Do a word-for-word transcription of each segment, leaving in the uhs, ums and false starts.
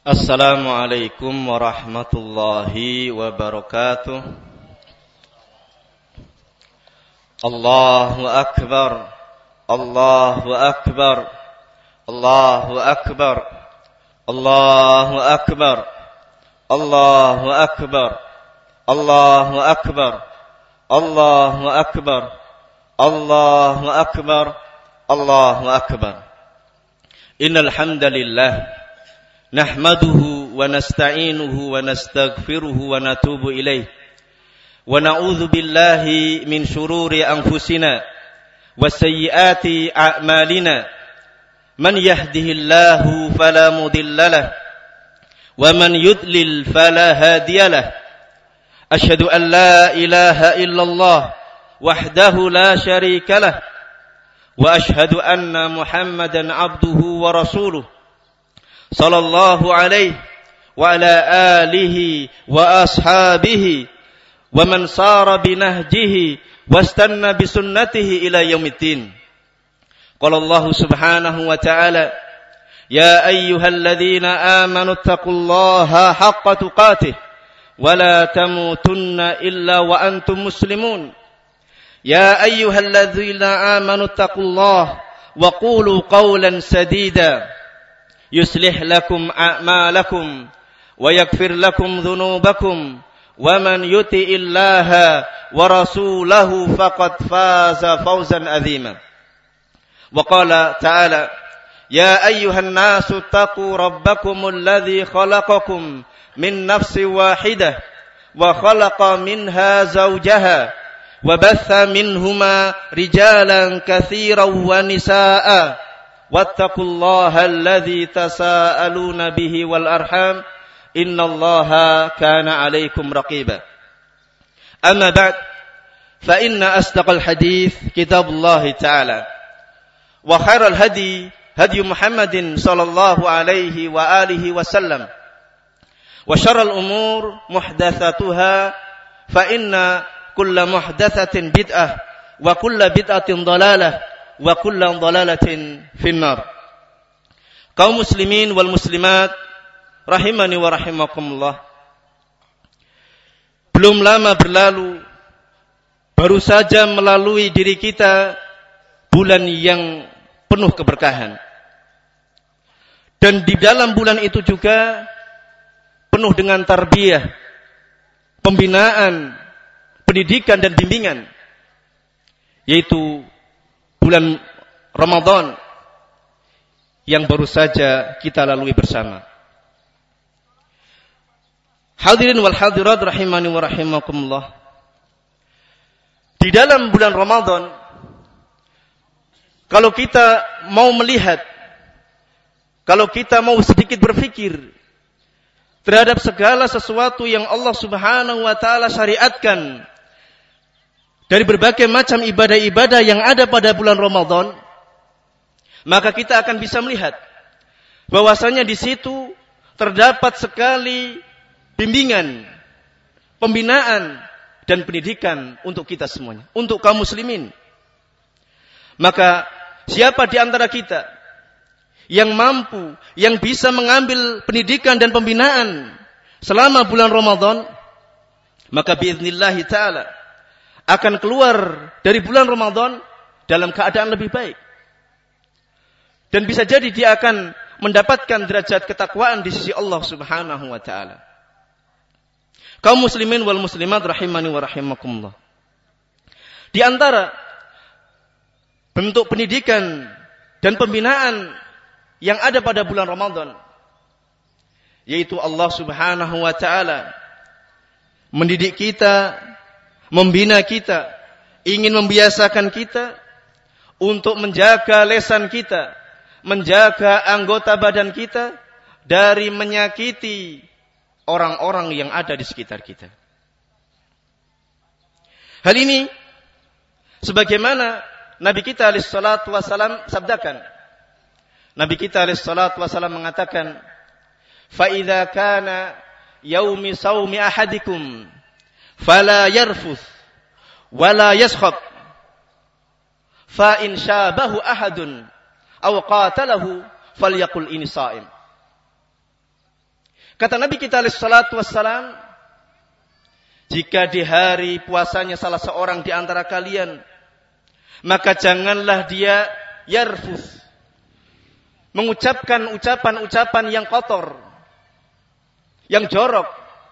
Assalamualaikum warahmatullahi wabarakatuh. Allahu akbar, Allahu akbar, Allahu akbar, Allahu akbar, Allahu akbar, Allahu akbar, Allahu akbar, Allahu akbar, Allahu akbar. Innal hamdalillah nahmaduhu wa nasta'inuhu wa nastaghfiruhu wa natubu ilaih wa na'udzu billahi min shururi anfusina wa sayyiati a'malina man yahdihillahu fala mudilla lahu wa man yudlil fala hadiya lahu asyhadu an la ilaha illallah wahdahu la syarika lahu wa asyhadu anna muhammadan abduhu wa rasuluh sallallahu alaihi wa ala alihi wa ashabihi wa man sara binahjihi wastanna bisunnatihi ila yaumiddin. Qala Allah subhanahu wa ta'ala ya ayyuhalladzina amanu taqullaha haqqa tuqatih wa la tamutunna illa wa antum muslimun. Ya ayyuhalladzina amanu taqullaha wa qulu qawlan sadida yuslih lakum a'malakum wa yaghfir lakum dhunubakum wa man yuti'illaha wa rasulahu faqad faza fawzan 'azima. Wa qala ta'ala ya ayyuhan nasu taqu rabbakumul ladzi khalaqakum min nafsin wahidah wa khalaqa minha zawjaha wa batha minhuma rijalan katsiran wa nisaa'a wattaqullaha alladzi tasaaluna bihi wal arham innallaha kana 'alaikum raqiba. Amma ba'd fa inna asdaqal hadits kitabullah ta'ala wa khairal hadi hadi Muhammadin sallallahu alaihi wa alihi wasallam wa syarral umur muhdatsatuha fa inna kulla muhdatsatin bid'ah wa kulla bid'atin dhalalah wa kullu dhalalatin finnar. Kaum muslimin wal muslimat rahimani wa rahimakumullah. Belum lama berlalu, baru saja melalui diri kita bulan yang penuh keberkahan. Dan di dalam bulan itu juga penuh dengan tarbiyah, pembinaan, pendidikan dan bimbingan, yaitu bulan Ramadan yang baru saja kita lalui bersama. Hadirin wal hadirat rahimani wa rahimakumullah. Di dalam bulan Ramadan, kalau kita mau melihat, kalau kita mau sedikit berfikir terhadap segala sesuatu yang Allah Subhanahu wa taala syariatkan dari berbagai macam ibadah-ibadah yang ada pada bulan Ramadan, maka kita akan bisa melihat bahwasanya di situ terdapat sekali bimbingan, pembinaan dan pendidikan untuk kita semuanya, untuk kaum muslimin. Maka siapa di antara kita yang mampu, yang bisa mengambil pendidikan dan pembinaan selama bulan Ramadan, maka biiznillah ta'ala akan keluar dari bulan Ramadan dalam keadaan lebih baik. Dan bisa jadi dia akan mendapatkan derajat ketakwaan di sisi Allah Subhanahu wa taala. Kaum muslimin wal muslimat rahimani wa rahimakumullah. Di antara bentuk pendidikan dan pembinaan yang ada pada bulan Ramadan, yaitu Allah Subhanahu wa taala mendidik kita, membina kita, ingin membiasakan kita untuk menjaga lisan kita, menjaga anggota badan kita dari menyakiti orang-orang yang ada di sekitar kita. Hal ini sebagaimana Nabi kita alaihi salatu wasallam sabdakan. Nabi kita alaihi salatu wasallam mengatakan, "Fa idza kana yaumi saumi ahadikum fala yarfuth wala yaskhab fa in syabahu ahadun aw qatalahu falyaqul ini shaim." Kata Nabi kita alaihi salatu wassalam, jika di hari puasanya salah seorang di antara kalian, maka janganlah dia yarfus, mengucapkan ucapan-ucapan yang kotor, yang jorok.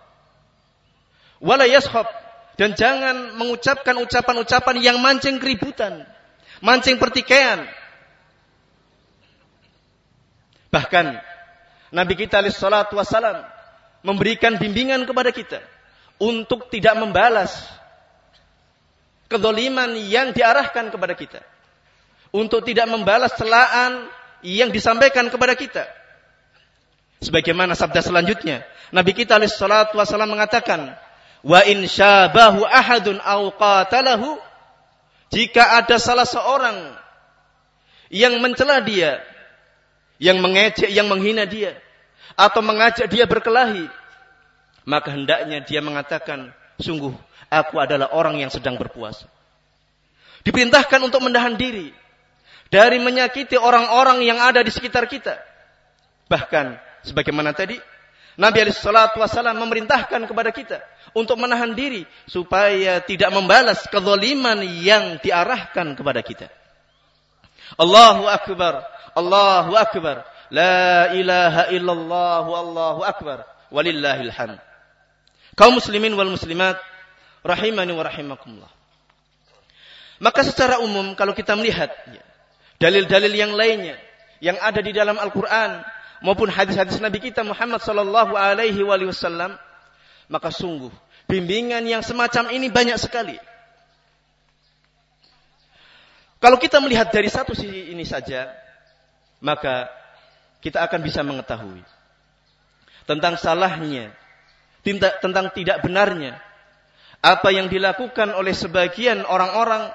Wala yashab, dan jangan mengucapkan ucapan-ucapan yang mancing keributan, mancing pertikaian. Bahkan Nabi kita alaihi salatu wassalam memberikan bimbingan kepada kita untuk tidak membalas kezaliman yang diarahkan kepada kita, untuk tidak membalas celaan yang disampaikan kepada kita. Sebagaimana sabda selanjutnya, Nabi kita alaihi salatu wassalam mengatakan, wa in syabahu ahadun aw qatalahu, jika ada salah seorang yang mencela dia, yang mengejek, yang menghina dia, atau mengajak dia berkelahi, maka hendaknya dia mengatakan, sungguh aku adalah orang yang sedang berpuasa. Diperintahkan untuk menahan diri dari menyakiti orang-orang yang ada di sekitar kita. Bahkan sebagaimana tadi, Nabi alaihi salatu wasallam memerintahkan kepada kita untuk menahan diri supaya tidak membalas kezaliman yang diarahkan kepada kita. Allahu akbar, Allahu akbar, la ilaha illallah, Allahu akbar, walillahil hamd. Kaum muslimin wal muslimat rahimani wa rahimakumullah. Maka secara umum kalau kita melihat dalil-dalil yang lainnya yang ada di dalam Al-Qur'an maupun hadis-hadis Nabi kita Muhammad sallallahu alaihi wasallam, maka sungguh bimbingan yang semacam ini banyak sekali. Kalau kita melihat dari satu sisi ini saja, maka kita akan bisa mengetahui tentang salahnya, tentang tidak benarnya apa yang dilakukan oleh sebagian orang-orang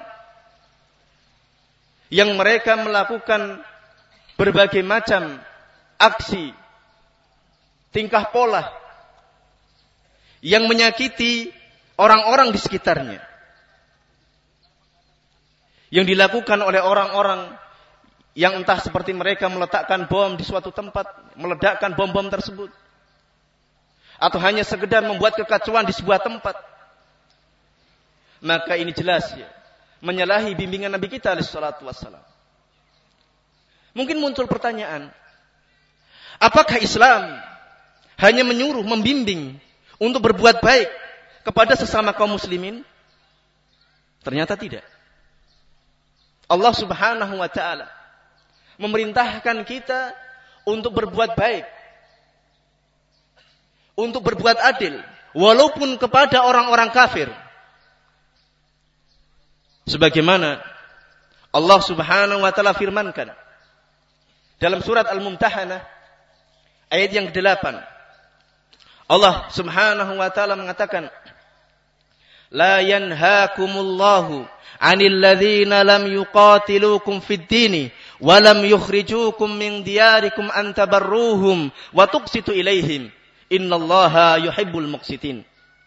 yang mereka melakukan berbagai macam aksi, tingkah pola yang menyakiti orang-orang di sekitarnya, yang dilakukan oleh orang-orang yang entah seperti mereka meletakkan bom di suatu tempat, meledakkan bom-bom tersebut, atau hanya sekedar membuat kekacauan di sebuah tempat. Maka ini jelas ya, menyalahi bimbingan Nabi kita alaihi salatu wassalam. Mungkin muncul pertanyaan, apakah Islam hanya menyuruh, membimbing untuk berbuat baik kepada sesama kaum muslimin? Ternyata tidak. Allah Subhanahu wa taala memerintahkan kita untuk berbuat baik, untuk berbuat adil, walaupun kepada orang-orang kafir. Sebagaimana Allah Subhanahu wa taala firmankan dalam surat Al-Mumtahanah ayat yang kedelapan. Allah Subhanahu wa taala mengatakan, la yanhaakumullahu 'anil ladzina lam yuqatilukum fid dini wa lam yukhrijukum min diyarikum an tabarruhum wa tuqsitu ilaihim innallaha yuhibbul muqsitin.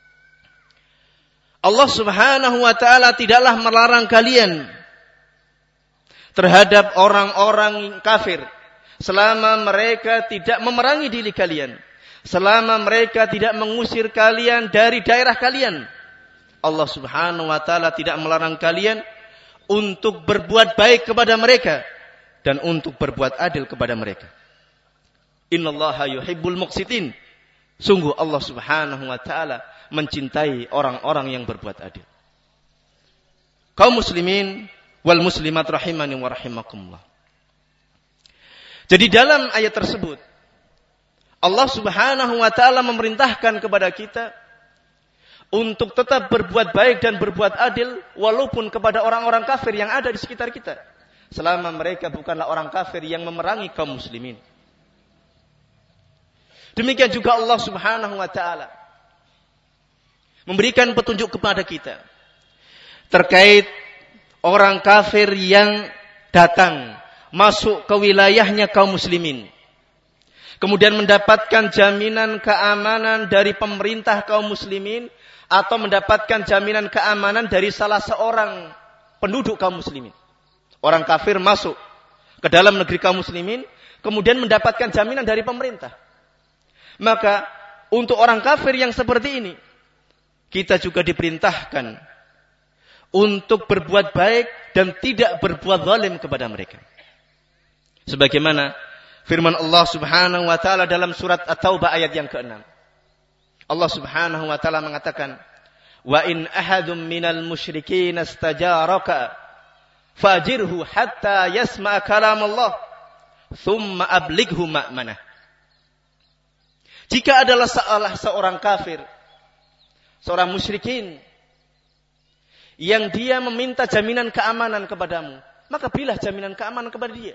Allah Subhanahu wa taala tidaklah melarang kalian terhadap orang-orang kafir selama mereka tidak memerangi diri kalian, selama mereka tidak mengusir kalian dari daerah kalian. Allah Subhanahu wa taala tidak melarang kalian untuk berbuat baik kepada mereka dan untuk berbuat adil kepada mereka. Innallaha yuhibbul muqsitin. Sungguh Allah Subhanahu wa taala mencintai orang-orang yang berbuat adil. Kaum muslimin wal muslimat rahimani wa rahimakumullah. Jadi dalam ayat tersebut Allah Subhanahu wa taala memerintahkan kepada kita untuk tetap berbuat baik dan berbuat adil walaupun kepada orang-orang kafir yang ada di sekitar kita, selama mereka bukanlah orang kafir yang memerangi kaum muslimin. Demikian juga Allah Subhanahu wa taala memberikan petunjuk kepada kita terkait orang kafir yang datang masuk ke wilayahnya kaum muslimin, kemudian mendapatkan jaminan keamanan dari pemerintah kaum muslimin atau mendapatkan jaminan keamanan dari salah seorang penduduk kaum muslimin. Orang kafir masuk ke dalam negeri kaum muslimin, kemudian mendapatkan jaminan dari pemerintah. Maka untuk orang kafir yang seperti ini, kita juga diperintahkan untuk berbuat baik dan tidak berbuat zalim kepada mereka. Sebagaimana firman Allah Subhanahu wa taala dalam surat At-Taubah ayat yang keenam. Allah Subhanahu wa taala mengatakan, "Wa in ahadum minal musyrikin istajaraka fajirhu hatta yasma' kalam Allah, thumma ablighu ma'manah." Jika adalah salah seorang kafir, seorang musyrikin, yang dia meminta jaminan keamanan kepadamu, maka berilah jaminan keamanan kepada dia.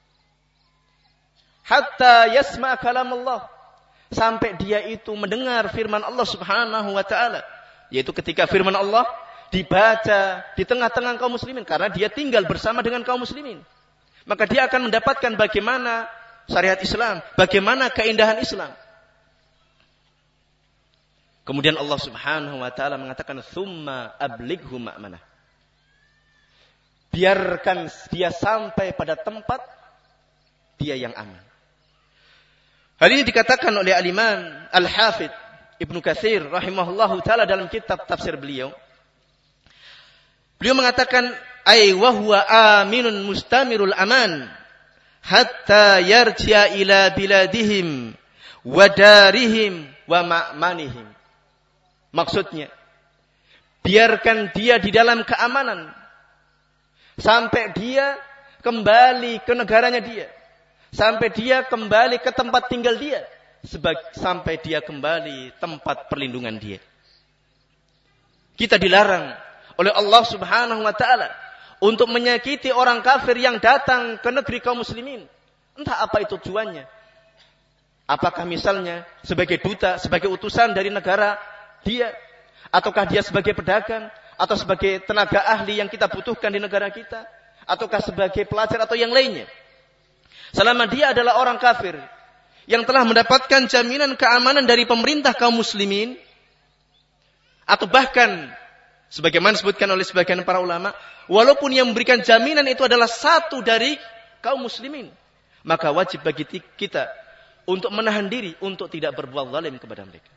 Hatta yasma' kalam Allah, sampai dia itu mendengar firman Allah Subhanahu wa taala, yaitu ketika firman Allah dibaca di tengah-tengah kaum muslimin, karena dia tinggal bersama dengan kaum muslimin, maka dia akan mendapatkan bagaimana syariat Islam, bagaimana keindahan Islam. Kemudian Allah Subhanahu wa taala mengatakan, "Tsumma ablighu ma'manah." Biarkan dia sampai pada tempat dia yang aman. Hal ini dikatakan oleh Al-Imam Al-Hafidz Ibnu Katsir rahimahullahu taala dalam kitab tafsir beliau. Beliau mengatakan, "Ai wa huwa aminun mustamirul aman hatta yarji'a ila biladihim wa darihim wa ma'manihim." Maksudnya, biarkan dia di dalam keamanan sampai dia kembali ke negaranya dia, sampai dia kembali ke tempat tinggal dia, sampai dia kembali tempat perlindungan dia. Kita dilarang oleh Allah Subhanahu wa taala untuk menyakiti orang kafir yang datang ke negeri kaum muslimin. Entah apa itu tujuannya. Apakah misalnya sebagai duta, sebagai utusan dari negara dia, ataukah dia sebagai pedagang, atau sebagai tenaga ahli yang kita butuhkan di negara kita, ataukah sebagai pelajar atau yang lainnya. Selama dia adalah orang kafir yang telah mendapatkan jaminan keamanan dari pemerintah kaum muslimin, atau bahkan sebagaimana disebutkan oleh sebagian para ulama, walaupun yang memberikan jaminan itu adalah satu dari kaum muslimin, maka wajib bagi kita untuk menahan diri untuk tidak berbuat zalim kepada mereka.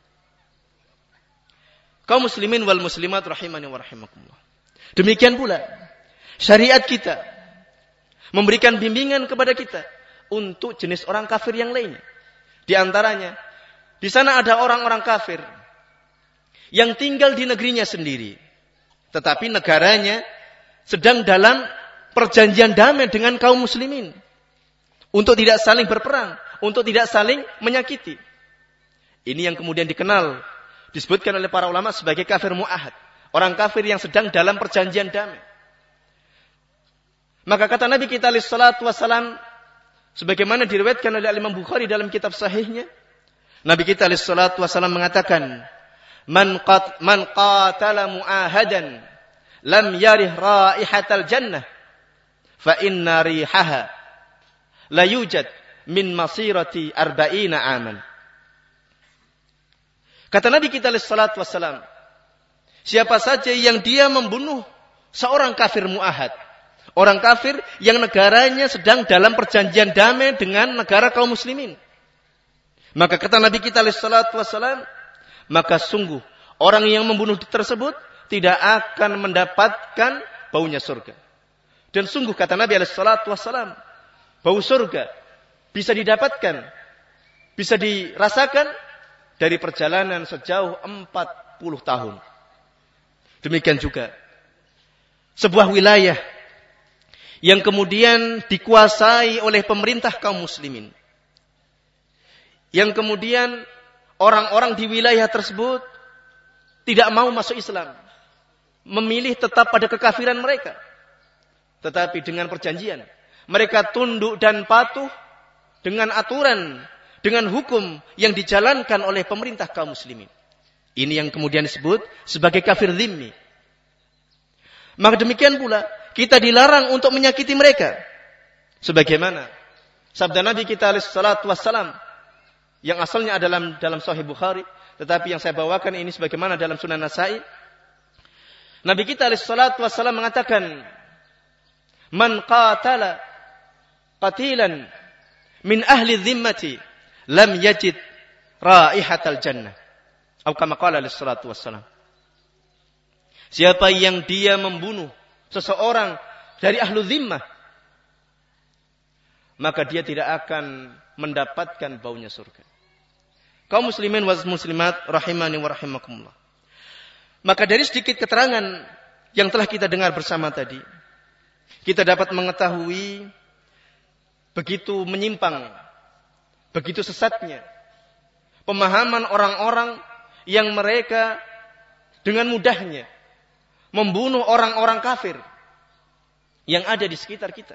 Kaum muslimin wal muslimat rahimani wa rahimakumullah. Demikian pula syariat kita memberikan bimbingan kepada kita untuk jenis orang kafir yang lainnya. Di antaranya, di sana ada orang-orang kafir yang tinggal di negerinya sendiri, tetapi negaranya sedang dalam perjanjian damai dengan kaum muslimin untuk tidak saling berperang, untuk tidak saling menyakiti. Ini yang kemudian dikenal, disebutkan oleh para ulama sebagai kafir mu'ahad. Orang kafir yang sedang dalam perjanjian damai. Maka kata Nabi kita alaihi salatu wassalam, sebagaimana diriwayatkan oleh Imam Bukhari dalam kitab sahihnya, Nabi kita alaihi salatu wassalam mengatakan, Man qat man qatala mu'ahadan lam yarih raihatal jannah fa inna rihaha la yujad min masirati arba'ina aman. Kata Nabi kita alaihi salatu wassalam, siapa saja yang dia membunuh seorang kafir mu'ahad, orang kafir yang negaranya sedang dalam perjanjian damai dengan negara kaum muslimin, maka kata Nabi kita alaihi salatu wassalam, maka sungguh orang yang membunuh tersebut tidak akan mendapatkan baunya surga. Dan sungguh kata Nabi alaihi salatu wassalam, bau surga bisa didapatkan, bisa dirasakan dari perjalanan sejauh empat puluh tahun. Demikian juga sebuah wilayah yang kemudian dikuasai oleh pemerintah kaum muslimin, yang kemudian orang-orang di wilayah tersebut tidak mau masuk Islam, memilih tetap pada kekafiran mereka, tetapi dengan perjanjian mereka tunduk dan patuh dengan aturan, dengan hukum yang dijalankan oleh pemerintah kaum muslimin. Ini yang kemudian disebut sebagai kafir dhimmi. Maka demikian pula kita dilarang untuk menyakiti mereka. Sebagaimana sabda Nabi kita alaihi salatu wassalam yang asalnya adalah dalam Sahih Bukhari, tetapi yang saya bawakan ini sebagaimana dalam Sunan Nasa'i. Nabi kita alaihi salatu wassalam mengatakan, Man qatala qatilan min ahli dhimmati lam yajid raihatal jannah. Atau kama qala alaihi salatu wassalam. Siapa yang dia membunuh seseorang dari ahlu zimmah, maka dia tidak akan mendapatkan baunya surga. Kaum muslimin wa muslimat rahimani wa rahimakumullah. Maka dari sedikit keterangan yang telah kita dengar bersama tadi, kita dapat mengetahui begitu menyimpang, begitu sesatnya pemahaman orang-orang yang mereka dengan mudahnya membunuh orang-orang kafir yang ada di sekitar kita.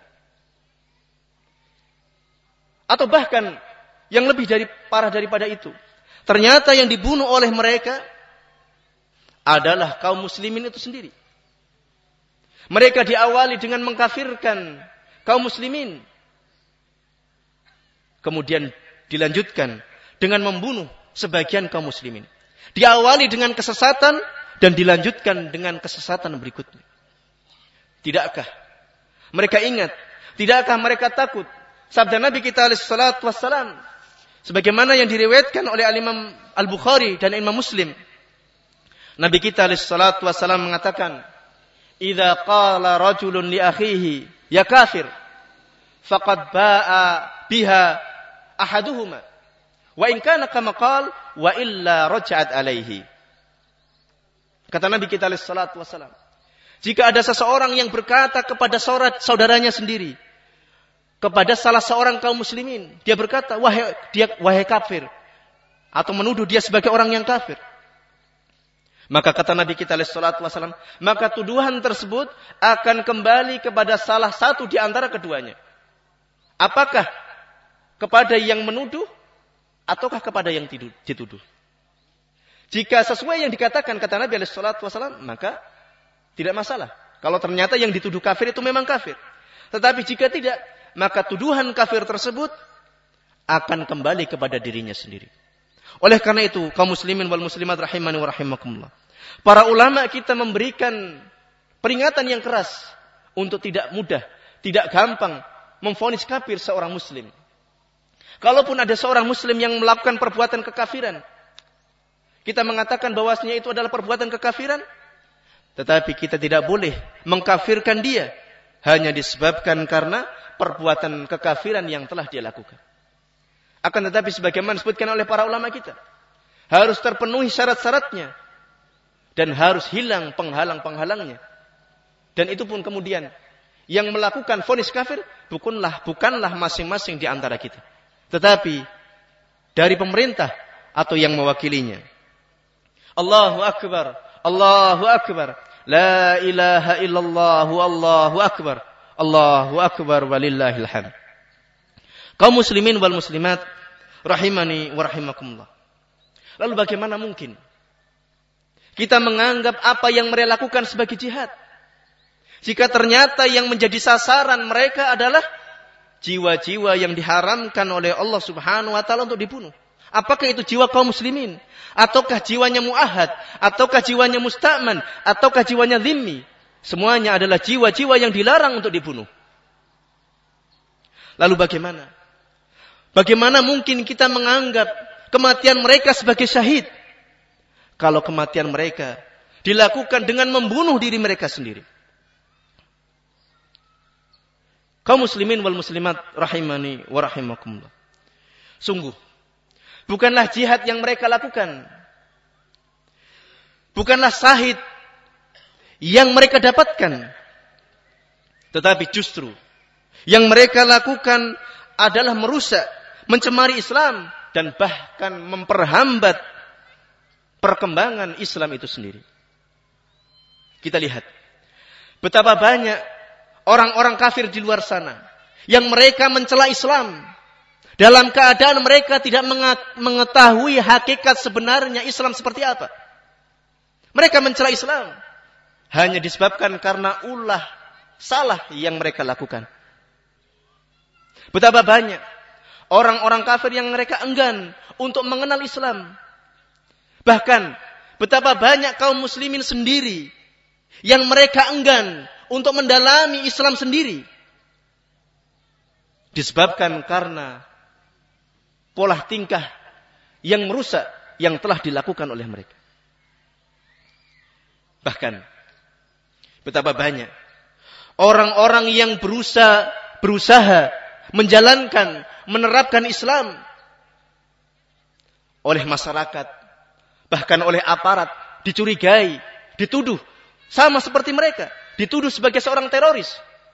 Atau bahkan yang lebih dari parah daripada itu, ternyata yang dibunuh oleh mereka adalah kaum muslimin itu sendiri. Mereka diawali dengan mengkafirkan kaum muslimin, kemudian dilanjutkan dengan membunuh sebagian kaum muslimin. Diawali dengan kesesatan dan dilanjutkan dengan kesesatan berikutnya. Tidakkah mereka ingat? Tidakkah mereka takut? Sabda Nabi kita alaihi salatu wassalam, sebagaimana yang diriwayatkan oleh Al-Imam Al-Bukhari dan Imam Muslim. Nabi kita alaihi salatu wassalam mengatakan, "Idza qala rajulun li akhihi ya kafir, faqad ba'a biha ahaduhuma, wa in kana kama qala wa illa raja'at alaihi." Kata Nabi kita alaihi salatu wassalam, jika ada seseorang yang berkata kepada saudaranya sendiri, kepada salah seorang kaum muslimin, dia berkata, wahai dia wahai kafir, atau menuduh dia sebagai orang yang kafir, maka kata Nabi kita alaihi salatu wasallam, maka tuduhan tersebut akan kembali kepada salah satu di antara keduanya. Apakah kepada yang menuduh ataukah kepada yang dituduh? Jika sesuai yang dikatakan kata Nabi alaihi salatu wasallam, maka tidak masalah. Kalau ternyata yang dituduh kafir itu memang kafir. Tetapi jika tidak, maka tuduhan kafir tersebut akan kembali kepada dirinya sendiri. Oleh karena itu, kaum muslimin wal muslimat rahimani wa rahimakumullah, para ulama kita memberikan peringatan yang keras untuk tidak mudah, tidak gampang memvonis kafir seorang muslim. Kalaupun ada seorang muslim yang melakukan perbuatan kekafiran, kita mengatakan bahwasanya itu adalah perbuatan kekafiran, tetapi kita tidak boleh mengkafirkan dia hanya disebabkan karena perbuatan kekafiran yang telah dia lakukan. Akan tetapi sebagaimana disebutkan oleh para ulama kita, harus terpenuhi syarat-syaratnya dan harus hilang penghalang-penghalangnya. Dan itu pun kemudian yang melakukan vonis kafir bukanlah bukanlah masing-masing di antara kita, tetapi dari pemerintah atau yang mewakilinya. Allahu akbar, Allahu akbar, la ilaha illallah, Allahu akbar, Allahu akbar walillahil hamd. Kaum muslimin wal muslimat rahimani wa rahimakumullah. Lalu bagaimana mungkin kita menganggap apa yang mereka lakukan sebagai jihad, jika ternyata yang menjadi sasaran mereka adalah jiwa-jiwa yang diharamkan oleh Allah Subhanahu wa taala untuk dibunuh? Apakah itu jiwa kaum muslimin? Ataukah jiwanya mu'ahad? Ataukah jiwanya musta'man? Ataukah jiwanya dhimmi? Semuanya adalah jiwa-jiwa yang dilarang untuk dibunuh. Lalu bagaimana? Bagaimana mungkin kita menganggap kematian mereka sebagai syahid, kalau kematian mereka dilakukan dengan membunuh diri mereka sendiri? Kaum muslimin wal muslimat rahimani wa rahimakumullah, sungguh bukanlah jihad yang mereka lakukan, bukanlah syahid yang mereka dapatkan, tetapi justru yang mereka lakukan adalah merusak, mencemari Islam, dan bahkan memperhambat perkembangan Islam itu sendiri. Kita lihat betapa banyak orang-orang kafir di luar sana yang mereka mencela Islam dalam keadaan mereka tidak mengetahui hakikat sebenarnya Islam seperti apa. Mereka mencela Islam hanya disebabkan karena ulah salah yang mereka lakukan. Betapa banyak orang-orang kafir yang mereka enggan untuk mengenal Islam. Bahkan betapa banyak kaum muslimin sendiri yang mereka enggan untuk mendalami Islam sendiri, disebabkan karena pola tingkah yang merusak yang telah dilakukan oleh mereka. Bahkan betapa banyak orang-orang yang berusaha berusaha menjalankan, menerapkan Islam oleh masyarakat, bahkan oleh aparat, dicurigai, dituduh sama seperti mereka, dituduh sebagai seorang teroris.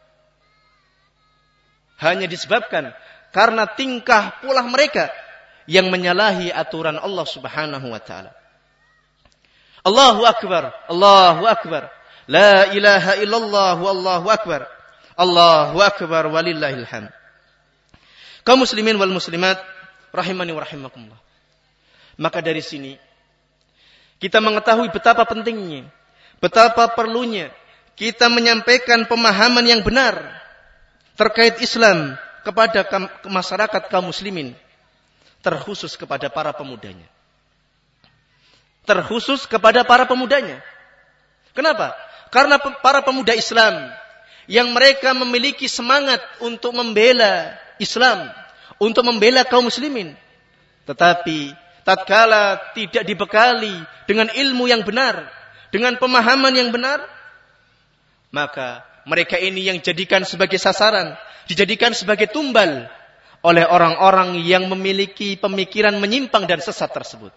Hanya disebabkan karena tingkah pola mereka yang menyalahi aturan Allah Subhanahu wa taala. Allahu akbar, Allahu akbar. La ilaha illallah wallahu akbar. Allahu akbar walillahil hamd. Kaum muslimin wal muslimat rahimani wa rahimakumullah. Maka dari sini kita mengetahui betapa pentingnya, betapa perlunya kita menyampaikan pemahaman yang benar terkait Islam kepada masyarakat kaum muslimin, terkhusus kepada para pemudanya. Terkhusus kepada para pemudanya. Kenapa? Karena para pemuda Islam yang mereka memiliki semangat untuk membela Islam, untuk membela kaum muslimin, tetapi tatkala tidak dibekali dengan ilmu yang benar, dengan pemahaman yang benar, maka mereka ini yang dijadikan sebagai sasaran, dijadikan sebagai tumbal oleh orang-orang yang memiliki pemikiran menyimpang dan sesat tersebut.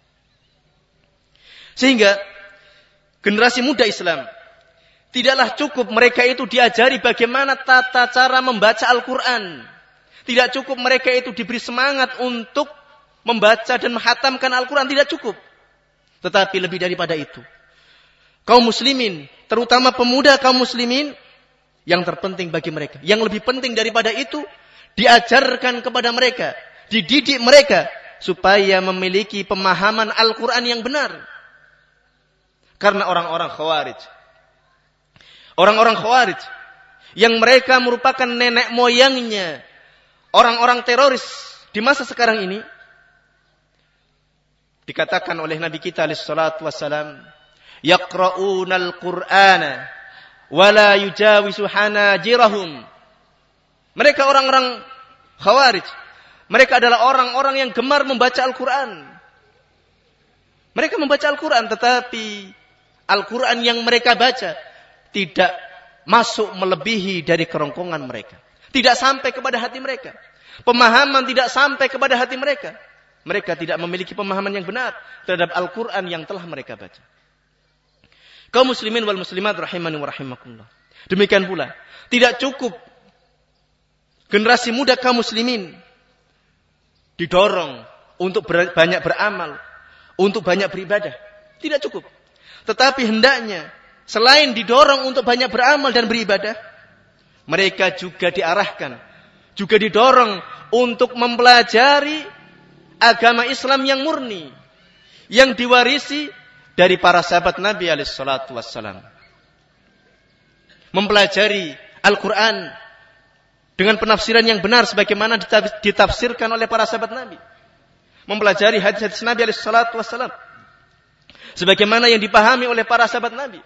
Sehingga generasi muda Islam tidaklah cukup mereka itu diajari bagaimana tata cara membaca Al-Quran. Tidak cukup mereka itu diberi semangat untuk membaca dan menghatamkan Al-Quran. Tidak cukup. Tetapi lebih daripada itu, kaum muslimin, terutama pemuda kaum muslimin, yang terpenting bagi mereka, yang lebih penting daripada itu, diajarkan kepada mereka, dididik mereka, supaya memiliki pemahaman Al-Quran yang benar. Karena orang-orang Khawarij, orang-orang Khawarij yang mereka merupakan nenek moyangnya orang-orang teroris di masa sekarang ini, dikatakan oleh Nabi kita alaihi salatu wassalam, yaqra'unal Qur'ana wa la yujawizu hanajirahum. Mereka orang-orang Khawarij, mereka adalah orang-orang yang gemar membaca Al-Quran. Mereka membaca Al-Quran, tetapi Al-Quran yang mereka baca tidak masuk melebihi dari kerongkongan mereka. Tidak sampai kepada hati mereka. Pemahaman tidak sampai kepada hati mereka. Mereka tidak memiliki pemahaman yang benar terhadap Al-Quran yang telah mereka baca. Kaum muslimin wal muslimat rahimani wa rahimakumullah. Demikian pula, tidak cukup generasi muda kaum muslimin didorong untuk ber, banyak beramal, untuk banyak beribadah. Tidak cukup. Tetapi hendaknya selain didorong untuk banyak beramal dan beribadah, mereka juga diarahkan, juga didorong untuk mempelajari agama Islam yang murni, yang diwarisi dari para sahabat Nabi alaihi salatu wassalam. Mempelajari Al-Quran dengan penafsiran yang benar sebagaimana ditafsirkan oleh para sahabat Nabi. Mempelajari hadis-hadis Nabi alaihi salatu wassalam sebagaimana yang dipahami oleh para sahabat Nabi.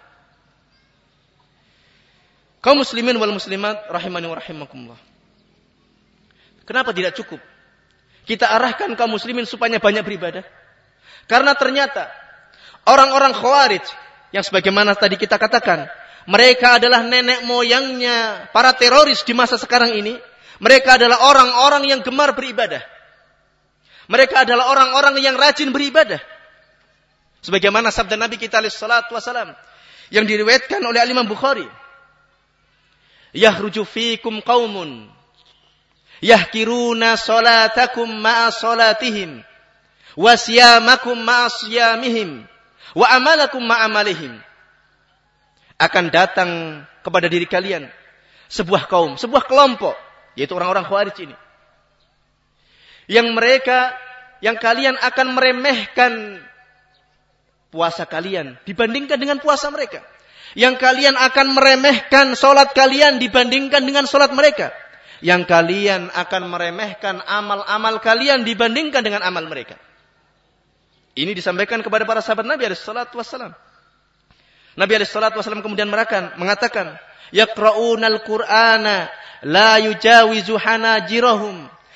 Kaum muslimin wal muslimat rahimani wa rahimakumullah. Kenapa tidak cukup kita arahkan kaum muslimin supaya banyak beribadah? Karena ternyata orang-orang Khawarij yang sebagaimana tadi kita katakan, mereka adalah nenek moyangnya para teroris di masa sekarang ini. Mereka adalah orang-orang yang gemar beribadah. Mereka adalah orang-orang yang rajin beribadah. Sebagaimana sabda Nabi kita alaihi salatu wasalam yang diriwayatkan oleh Imam Bukhari. Yahruju fikum qaumun yahkiruna salatakum ma'a salatihim wa siyamakum ma'a siyamihim wa amalakum ma'a amalihim. Akan datang kepada diri kalian sebuah kaum, sebuah kelompok, yaitu orang-orang Khawarij ini, yang mereka, yang kalian akan meremehkan puasa kalian dibandingkan dengan puasa mereka. Yang kalian akan meremehkan solat kalian dibandingkan dengan solat mereka. Yang kalian akan meremehkan amal-amal kalian dibandingkan dengan amal mereka. Ini disampaikan kepada para sahabat Nabi alaihi salatu wassalam. Nabi alaihi salatu wassalam kemudian mengatakan, yaqra'unal Qur'ana la yujawizu hanajirahum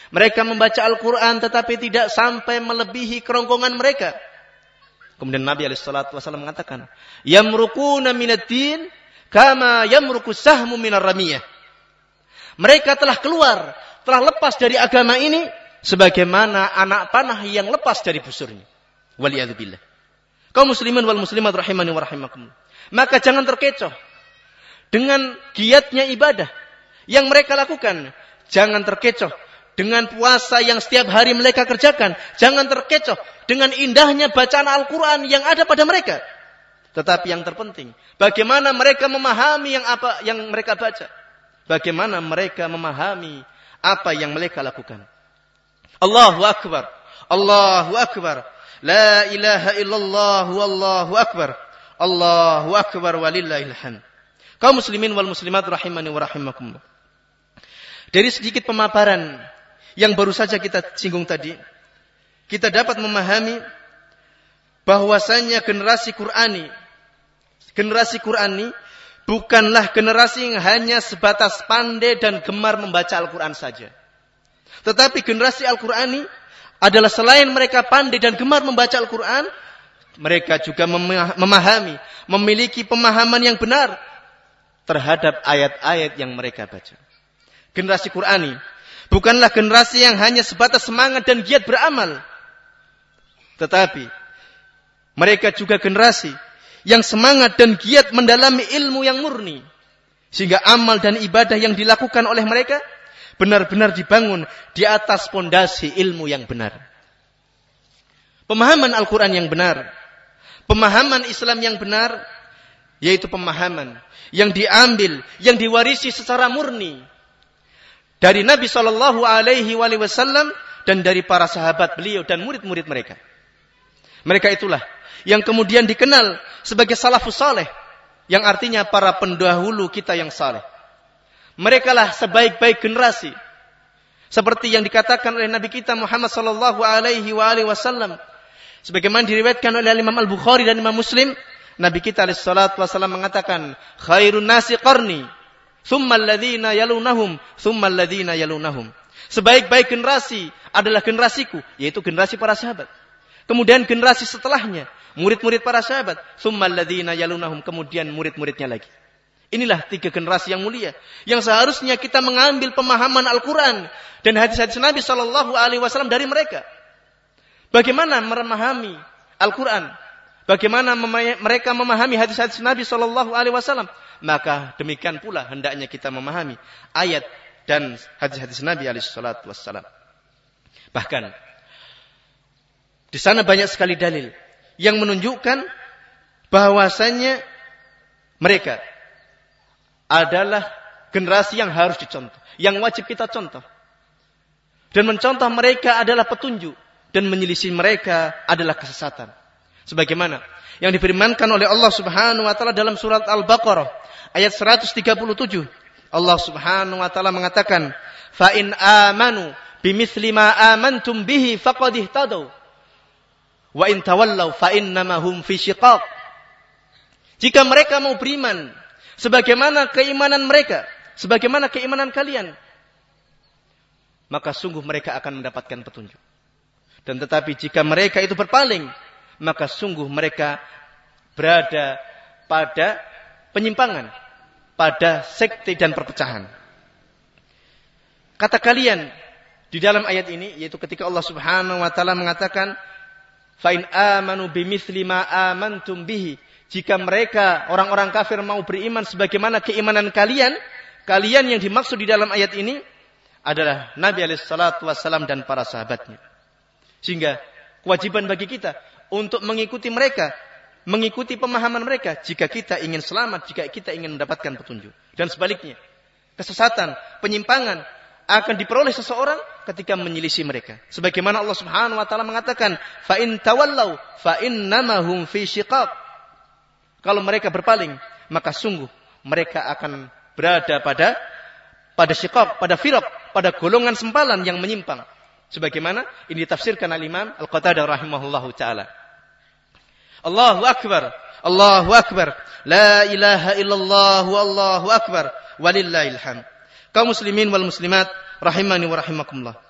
Mereka membaca Al-Quran tetapi tidak sampai melebihi kerongkongan mereka. Kemudian Nabi alaihi salatu wasallam mengatakan, yamruquna minad-din kama yamruqu sahmu minar ramiyah. Mereka telah keluar, telah lepas dari agama ini sebagaimana anak panah yang lepas dari busurnya. Waliyadzubillah. Kaum muslimin wal muslimat rahimani wa rahimakumullah. Maka jangan terkecoh dengan giatnya ibadah yang mereka lakukan. Jangan terkecoh dengan puasa yang setiap hari mereka kerjakan. Jangan terkecoh dengan indahnya bacaan Al-Quran yang ada pada mereka. Tetapi yang terpenting, bagaimana mereka memahami yang apa yang mereka baca. Bagaimana mereka memahami apa yang mereka lakukan. Allahu Akbar. Allahu Akbar. La ilaha illallah wallahu akbar. Allahu Akbar walillahil hamd. Kaum muslimin wal muslimat rahimani wa rahimakumullah. Dari sedikit pemaparan yang baru saja kita singgung tadi, kita dapat memahami bahwasanya generasi Qur'ani, generasi Qur'ani bukanlah generasi yang hanya sebatas pandai dan gemar membaca Al-Quran saja. Tetapi generasi Al-Qur'ani adalah selain mereka pandai dan gemar membaca Al-Quran, mereka juga memahami, memiliki pemahaman yang benar terhadap ayat-ayat yang mereka baca. Generasi Qur'ani bukanlah generasi yang hanya sebatas semangat dan giat beramal. Tetapi mereka juga generasi yang semangat dan giat mendalami ilmu yang murni. Sehingga amal dan ibadah yang dilakukan oleh mereka benar-benar dibangun di atas pondasi ilmu yang benar. Pemahaman Al-Quran yang benar, pemahaman Islam yang benar, yaitu pemahaman yang diambil, yang diwarisi secara murni dari Nabi Shallallahu Alaihi Wasallam dan dari para sahabat beliau dan murid-murid mereka. Mereka itulah yang kemudian dikenal sebagai salafus saleh, yang artinya para pendahulu kita yang saleh. Mereka lah sebaik-baik generasi. Seperti yang dikatakan oleh Nabi kita Muhammad sallallahu alaihi wasallam. Sebagaimana diriwayatkan oleh Imam Al-Bukhari dan Imam Muslim, Nabi kita alaihi salatu wasallam mengatakan, "Khairun nasi qarni, tsumma alladhina yalunahum, tsumma alladhina yalunahum." Sebaik-baik generasi adalah generasiku, yaitu generasi para sahabat. Kemudian generasi setelahnya, murid-murid para sahabat, tsumma alladhina yalunahum, kemudian murid-muridnya lagi. Inilah tiga generasi yang mulia, yang seharusnya kita mengambil pemahaman Al-Quran dan hadis-hadis Nabi Shallallahu Alaihi Wasallam dari mereka. Bagaimana memahami Al-Quran? Bagaimana mem- mereka memahami hadis-hadis Nabi Shallallahu Alaihi Wasallam? Maka demikian pula hendaknya kita memahami ayat dan hadis-hadis Nabi Alaihi Wasallam. Bahkan di sana banyak sekali dalil yang menunjukkan bahwasannya mereka adalah generasi yang harus dicontoh, yang wajib kita contoh. Dan mencontoh mereka adalah petunjuk, dan menyelisih mereka adalah kesesatan. Sebagaimana yang difirmankan oleh Allah Subhanahu wa taala dalam surat Al-Baqarah ayat seratus tiga puluh tujuh. Allah Subhanahu wa taala mengatakan, "Fa in amanu bimithli ma amantum bihi faqad ihtadaw. Wa in tawallaw fa innama hum fi shiqaq." Jika mereka mau beriman sebagaimana keimanan mereka, sebagaimana keimanan kalian, maka sungguh mereka akan mendapatkan petunjuk. Dan tetapi jika mereka itu berpaling, maka sungguh mereka berada pada penyimpangan, pada sekte dan perpecahan. Kata kalian di dalam ayat ini, yaitu ketika Allah Subhanahu wa taala mengatakan, "Fa in amanu bimithli ma amantum bihi." Jika mereka, orang-orang kafir mau beriman sebagaimana keimanan kalian, kalian yang dimaksud di dalam ayat ini adalah Nabi alaihi salatu wassalam dan para sahabatnya. Sehingga kewajiban bagi kita untuk mengikuti mereka, mengikuti pemahaman mereka jika kita ingin selamat, jika kita ingin mendapatkan petunjuk. Dan sebaliknya, kesesatan, penyimpangan akan diperoleh seseorang ketika menyelisih mereka. Sebagaimana Allah Subhanahu wa taala mengatakan, "Fa in tawallaw fa innama hum fi shiqaq." Kalau mereka berpaling, maka sungguh mereka akan berada pada pada syiqaq, pada firaq, pada golongan sempalan yang menyimpang. Sebagaimana ini ditafsirkan oleh Imam Al-Qatadah rahimahullahu taala. Allahu akbar, Allahu akbar, la ilaha illallah wallahu akbar walillahil hamd. Kaum muslimin wal muslimat rahimani wa rahimakumullah.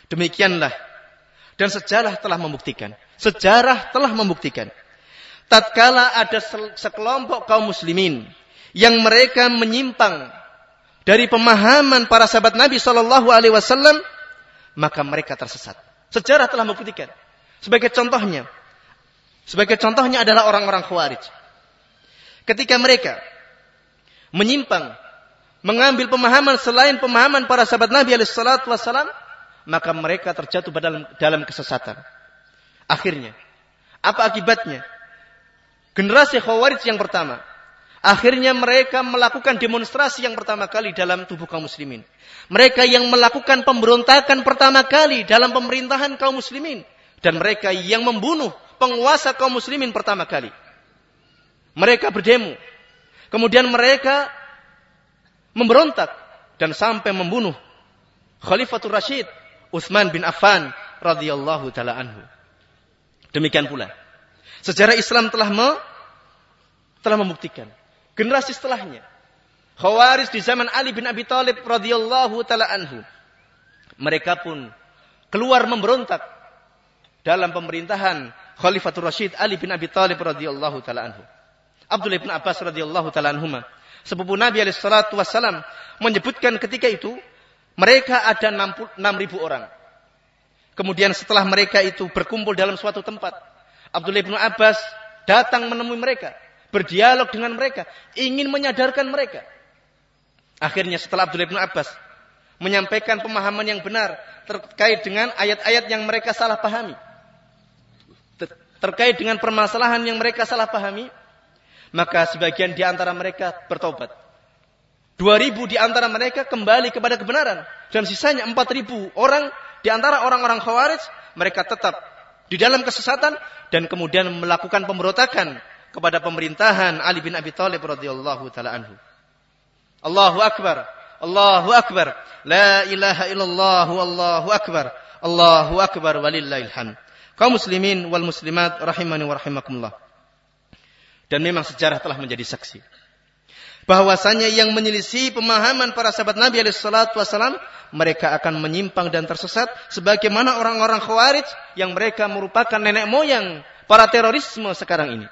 Demikianlah. Dan sejarah telah membuktikan. Sejarah telah membuktikan. Tatkala ada sekelompok kaum muslimin yang mereka menyimpang dari pemahaman para sahabat Nabi shallallahu alaihi wasallam, maka mereka tersesat. Sejarah telah membuktikan. Sebagai contohnya, sebagai contohnya adalah orang-orang Khawarij. Ketika mereka menyimpang, mengambil pemahaman selain pemahaman para sahabat Nabi alaihi salatu wasallam, maka mereka terjatuh dalam dalam kesesatan. Akhirnya, apa akibatnya? Generasi Khawarij yang pertama, akhirnya mereka melakukan demonstrasi yang pertama kali dalam tubuh kaum muslimin. Mereka yang melakukan pemberontakan pertama kali dalam pemerintahan kaum muslimin. Dan mereka yang membunuh penguasa kaum muslimin pertama kali. Mereka berdemo. Kemudian mereka memberontak dan sampai membunuh Khalifatul Rashid Utsman bin Affan radhiyallahu taala anhu. Demikian pula sejarah Islam telah me, telah membuktikan generasi setelahnya, Khawarij di zaman Ali bin Abi Thalib radhiyallahu taala anhu, mereka pun keluar memberontak dalam pemerintahan Khalifatul Rashid Ali bin Abi Thalib radhiyallahu taala anhu. Abdullah bin Abbas radhiyallahu taala anhuma, sepupu Nabi alaihi salatu wasallam, menyebutkan ketika itu mereka ada enam ribu orang. Kemudian setelah mereka itu berkumpul dalam suatu tempat, Abdullah bin Abbas datang menemui mereka, berdialog dengan mereka, ingin menyadarkan mereka. Akhirnya setelah Abdullah bin Abbas menyampaikan pemahaman yang benar terkait dengan ayat-ayat yang mereka salah pahami, terkait dengan permasalahan yang mereka salah pahami, maka sebagian di antara mereka bertobat. Dua ribu di antara mereka kembali kepada kebenaran. Dan sisanya empat ribu orang di antara orang-orang Khawarij, mereka tetap di dalam kesesatan dan kemudian melakukan pemberontakan kepada pemerintahan Ali bin Abi Thalib radhiyallahu taala anhu. Allahu akbar, Allahu akbar, la ilaha illallah, Allahu akbar, Allahu akbar walillahil hamd. Kaum muslimin wal muslimat rahimani wa rahimakumullah. Dan memang sejarah telah menjadi saksi bahwasanya yang menyelisih pemahaman para sahabat Nabi alaihi salatu wasallam, mereka akan menyimpang dan tersesat sebagaimana orang-orang Khawarij yang mereka merupakan nenek moyang para terorisme sekarang ini.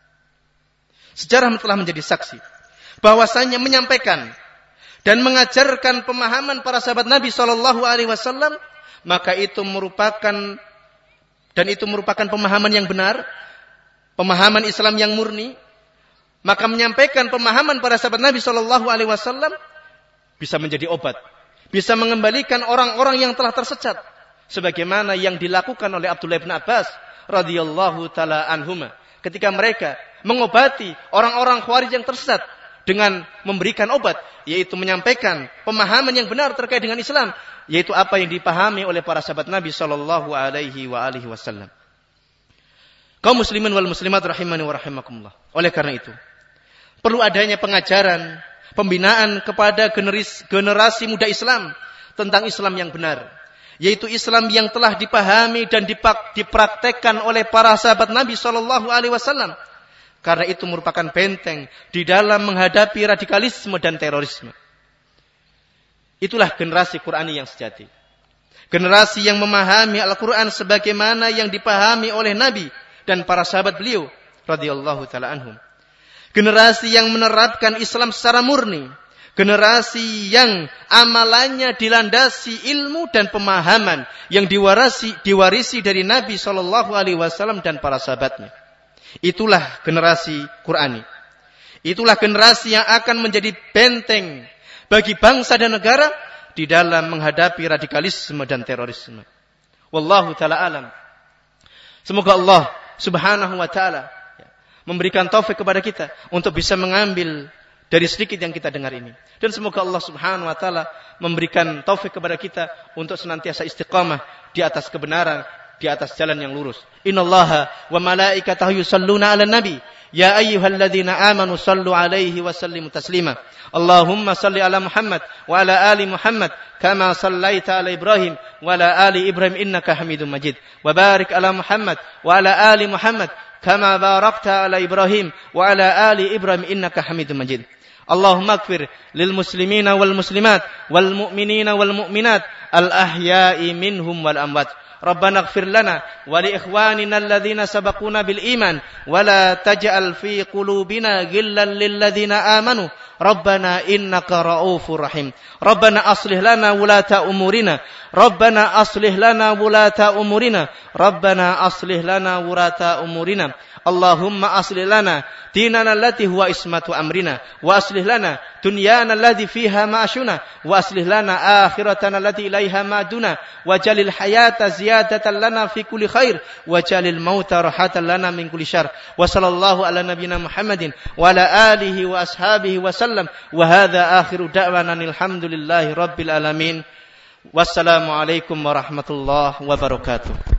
Sejarah telah menjadi saksi bahwasanya menyampaikan dan mengajarkan pemahaman para sahabat Nabi sallallahu alaihi wasallam, maka itu merupakan dan itu merupakan pemahaman yang benar, pemahaman Islam yang murni. Maka menyampaikan pemahaman para sahabat Nabi shallallahu alaihi wasallam bisa menjadi obat, bisa mengembalikan orang-orang yang telah tersesat, sebagaimana yang dilakukan oleh Abdullah bin Abbas radhiyallahu taala anhuma ketika mereka mengobati orang-orang Khawarij yang tersesat dengan memberikan obat, yaitu menyampaikan pemahaman yang benar terkait dengan Islam, yaitu apa yang dipahami oleh para sahabat Nabi shallallahu alaihi wasallam. Kaum muslimin wal muslimat rahimani wa rahimakumullah. Oleh karena itu, perlu adanya pengajaran, pembinaan kepada generasi, generasi muda Islam tentang Islam yang benar, yaitu Islam yang telah dipahami dan dipak, dipraktekkan oleh para sahabat Nabi shallallahu alaihi wasallam. Karena itu merupakan benteng di dalam menghadapi radikalisme dan terorisme. Itulah generasi Qur'ani yang sejati. Generasi yang memahami Al-Quran sebagaimana yang dipahami oleh Nabi dan para sahabat beliau radhiyallahu taala anhum. Generasi yang menerapkan Islam secara murni, generasi yang amalannya dilandasi ilmu dan pemahaman yang diwarisi diwarisi dari Nabi sallallahu alaihi wasallam dan para sahabatnya. Itulah generasi Qur'ani. Itulah generasi yang akan menjadi benteng bagi bangsa dan negara di dalam menghadapi radikalisme dan terorisme. Wallahu taala alam. Semoga Allah Subhanahu wa ta'ala memberikan taufik kepada kita untuk bisa mengambil dari sedikit yang kita dengar ini. Dan semoga Allah Subhanahu wa ta'ala memberikan taufik kepada kita untuk senantiasa istiqamah di atas kebenaran, di atas jalan yang lurus. Innallaha wa malaikatahu yusalluna 'alan nabi ya ayyuhalladzina amanu sallu 'alaihi wa sallimu taslima. Allahumma salli ala Muhammad wa ala ali Muhammad kama sallaita ala Ibrahim wa ala ali Ibrahim innaka Hamidum Majid. Wa barik ala Muhammad wa ala ali Muhammad kama barakta ala Ibrahim wa ala ali Ibrahim innaka Hamidum Majid. Allahumma ighfir lil muslimina wal muslimat wal mu'minina wal mu'minat al ahya'i minhum wal amwat. Rabbana ighfir lana wa li ikhwanina alladhina sabaquna bil iman wa la taj'al fi qulubina ghillan lil ladzina amanu. Rabbana innaka ra'ufur rahim. Rabbana aslih lana wulata umurina. Rabbana aslih lana wulata umurina. Rabbana aslih lana wulata umurina. Allahumma aslih lana dinana allati huwa ismatu amrina wa aslih lana dunyana allati fiha ma'ashuna wa aslih lana akhiratana allati ilaiha ma'duna wa jalil hayata ziyadatan lana fi kulli khair wa jalil mauta rahatan lana min kulli syarr. Wa sallallahu ala nabiyyina Muhammadin wa ala alihi wa ashabihi wa sallam. Wa hadza akhiru da'wana alhamdulillahi rabbil alamin. Wassalamu alaikum warahmatullahi wabarakatuh.